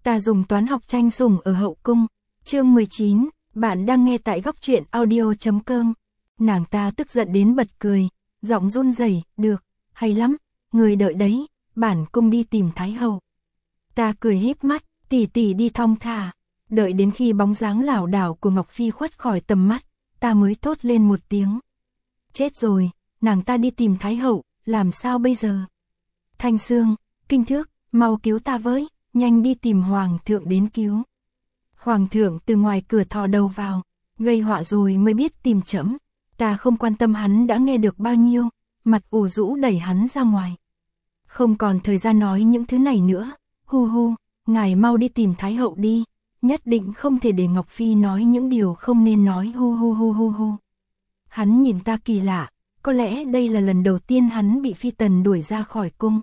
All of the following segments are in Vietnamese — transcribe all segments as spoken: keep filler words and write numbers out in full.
Ta dùng toán học tranh sủng ở hậu cung. Chương mười chín, bạn đang nghe tại góc truyện audio chấm com. Nàng ta tức giận đến bật cười, giọng run rẩy, "Được, hay lắm, người đợi đấy, bản cung đi tìm Thái hậu." Ta cười híp mắt, "Tỷ tỷ đi thong thả." Đợi đến khi bóng dáng lảo đảo của Ngọc Phi khuất khỏi tầm mắt, ta mới thốt lên một tiếng. Chết rồi, nàng ta đi tìm Thái hậu, làm sao bây giờ? Thanh Sương, Kinh Thước, mau cứu ta với, nhanh đi tìm Hoàng thượng đến cứu. Hoàng thượng từ ngoài cửa thò đầu vào, gây họa rồi mới biết tìm trẫm. Ta không quan tâm hắn đã nghe được bao nhiêu, mặt ủ rũ đẩy hắn ra ngoài. Không còn thời gian nói những thứ này nữa, hu hu, ngài mau đi tìm Thái hậu đi, nhất định không thể để Ngọc Phi nói những điều không nên nói, hu hu hu hu hu. Hắn nhìn ta kỳ lạ, có lẽ đây là lần đầu tiên hắn bị Phi Tần đuổi ra khỏi cung.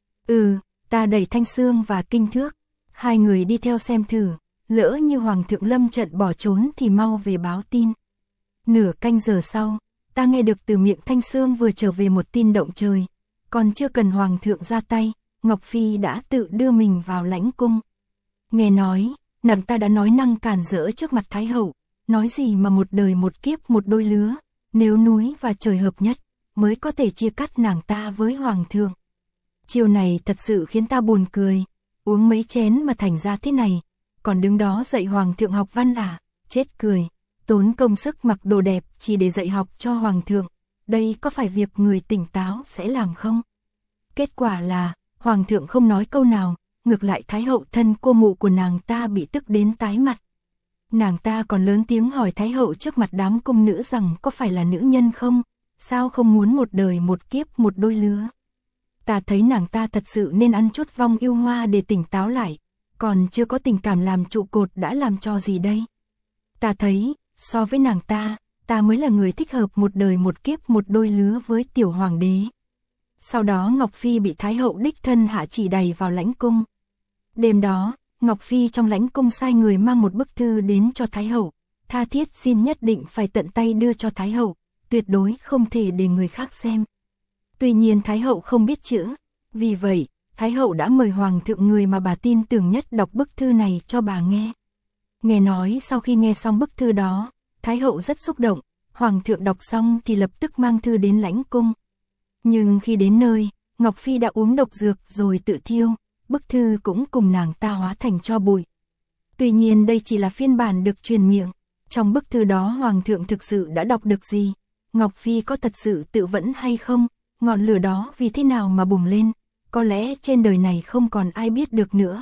Ừ, ta đẩy Thanh Sương và Kinh Thước, hai người đi theo xem thử, lỡ như Hoàng thượng lâm trận bỏ trốn thì mau về báo tin. Nửa canh giờ sau, ta nghe được từ miệng Thanh Sương vừa trở về một tin động trời, còn chưa cần Hoàng thượng ra tay, Ngọc Phi đã tự đưa mình vào lãnh cung. Nghe nói, nàng ta đã nói năng càn rỡ trước mặt Thái hậu, nói gì mà một đời một kiếp một đôi lứa, nếu núi và trời hợp nhất, mới có thể chia cắt nàng ta với Hoàng thượng. Chiều này thật sự khiến ta buồn cười, uống mấy chén mà thành ra thế này, còn đứng đó dạy Hoàng thượng học văn à, chết cười, tốn công sức mặc đồ đẹp chỉ để dạy học cho Hoàng thượng, đây có phải việc người tỉnh táo sẽ làm không? Kết quả là, Hoàng thượng không nói câu nào, ngược lại Thái hậu thân cô mụ của nàng ta bị tức đến tái mặt. Nàng ta còn lớn tiếng hỏi Thái hậu trước mặt đám cung nữ rằng có phải là nữ nhân không, sao không muốn một đời một kiếp một đôi lứa. Ta thấy nàng ta thật sự nên ăn chút vong yêu hoa để tỉnh táo lại, còn chưa có tình cảm làm trụ cột đã làm cho gì đây. Ta thấy, so với nàng ta, ta mới là người thích hợp một đời một kiếp một đôi lứa với tiểu hoàng đế. Sau đó Ngọc Phi bị Thái hậu đích thân hạ chỉ đày vào lãnh cung. Đêm đó, Ngọc Phi trong lãnh cung sai người mang một bức thư đến cho Thái hậu, tha thiết xin nhất định phải tận tay đưa cho Thái hậu, tuyệt đối không thể để người khác xem. Tuy nhiên Thái hậu không biết chữ, vì vậy, Thái hậu đã mời Hoàng thượng người mà bà tin tưởng nhất đọc bức thư này cho bà nghe. Nghe nói sau khi nghe xong bức thư đó, Thái hậu rất xúc động, Hoàng thượng đọc xong thì lập tức mang thư đến lãnh cung. Nhưng khi đến nơi, Ngọc Phi đã uống độc dược rồi tự thiêu, bức thư cũng cùng nàng ta hóa thành tro bụi. Tuy nhiên đây chỉ là phiên bản được truyền miệng, trong bức thư đó Hoàng thượng thực sự đã đọc được gì, Ngọc Phi có thật sự tự vẫn hay không, ngọn lửa đó vì thế nào mà bùng lên, có lẽ trên đời này không còn ai biết được nữa.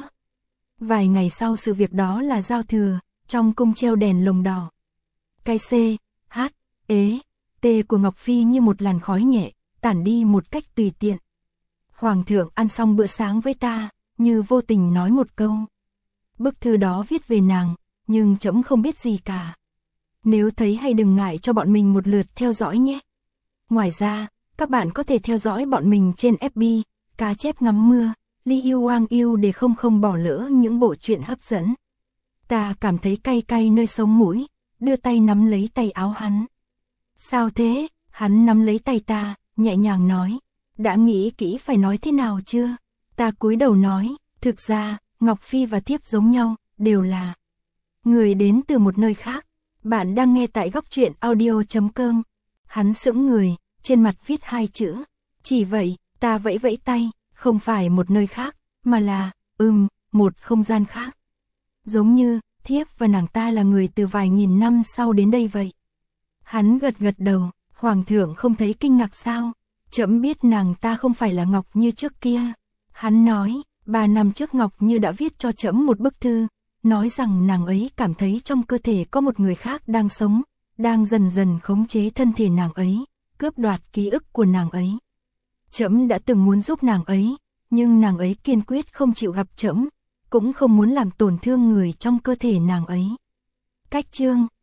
Vài ngày sau sự việc đó là giao thừa, trong cung treo đèn lồng đỏ. Cái C, H, ế, T của Ngọc Phi như một làn khói nhẹ, tản đi một cách tùy tiện. Hoàng thượng ăn xong bữa sáng với ta, như vô tình nói một câu. Bức thư đó viết về nàng, nhưng trẫm không biết gì cả. Nếu thấy hay đừng ngại cho bọn mình một lượt theo dõi nhé. Ngoài ra, các bạn có thể theo dõi bọn mình trên ép bê, Cá Chép Ngắm Mưa, Li Yêu Wang Yêu để không không bỏ lỡ những bộ truyện hấp dẫn. Ta cảm thấy cay cay nơi sống mũi, đưa tay nắm lấy tay áo hắn. Sao thế? Hắn nắm lấy tay ta, nhẹ nhàng nói. Đã nghĩ kỹ phải nói thế nào chưa? Ta cúi đầu nói, thực ra, Ngọc Phi và thiếp giống nhau, đều là người đến từ một nơi khác. Bạn đang nghe tại góc truyện audio chấm com. Hắn sững người, trên mặt viết hai chữ. Chỉ vậy, ta vẫy vẫy tay, không phải một nơi khác, mà là, ừm, một không gian khác. Giống như, thiếp và nàng ta là người từ vài nghìn năm sau đến đây vậy. Hắn gật gật đầu, Hoàng thượng không thấy kinh ngạc sao? Trẫm biết nàng ta không phải là Ngọc Như trước kia. Hắn nói, ba năm trước Ngọc Như đã viết cho trẫm một bức thư, nói rằng nàng ấy cảm thấy trong cơ thể có một người khác đang sống, đang dần dần khống chế thân thể nàng ấy, cướp đoạt ký ức của nàng ấy. Trẫm đã từng muốn giúp nàng ấy, nhưng nàng ấy kiên quyết không chịu gặp trẫm, cũng không muốn làm tổn thương người trong cơ thể nàng ấy. Cách chương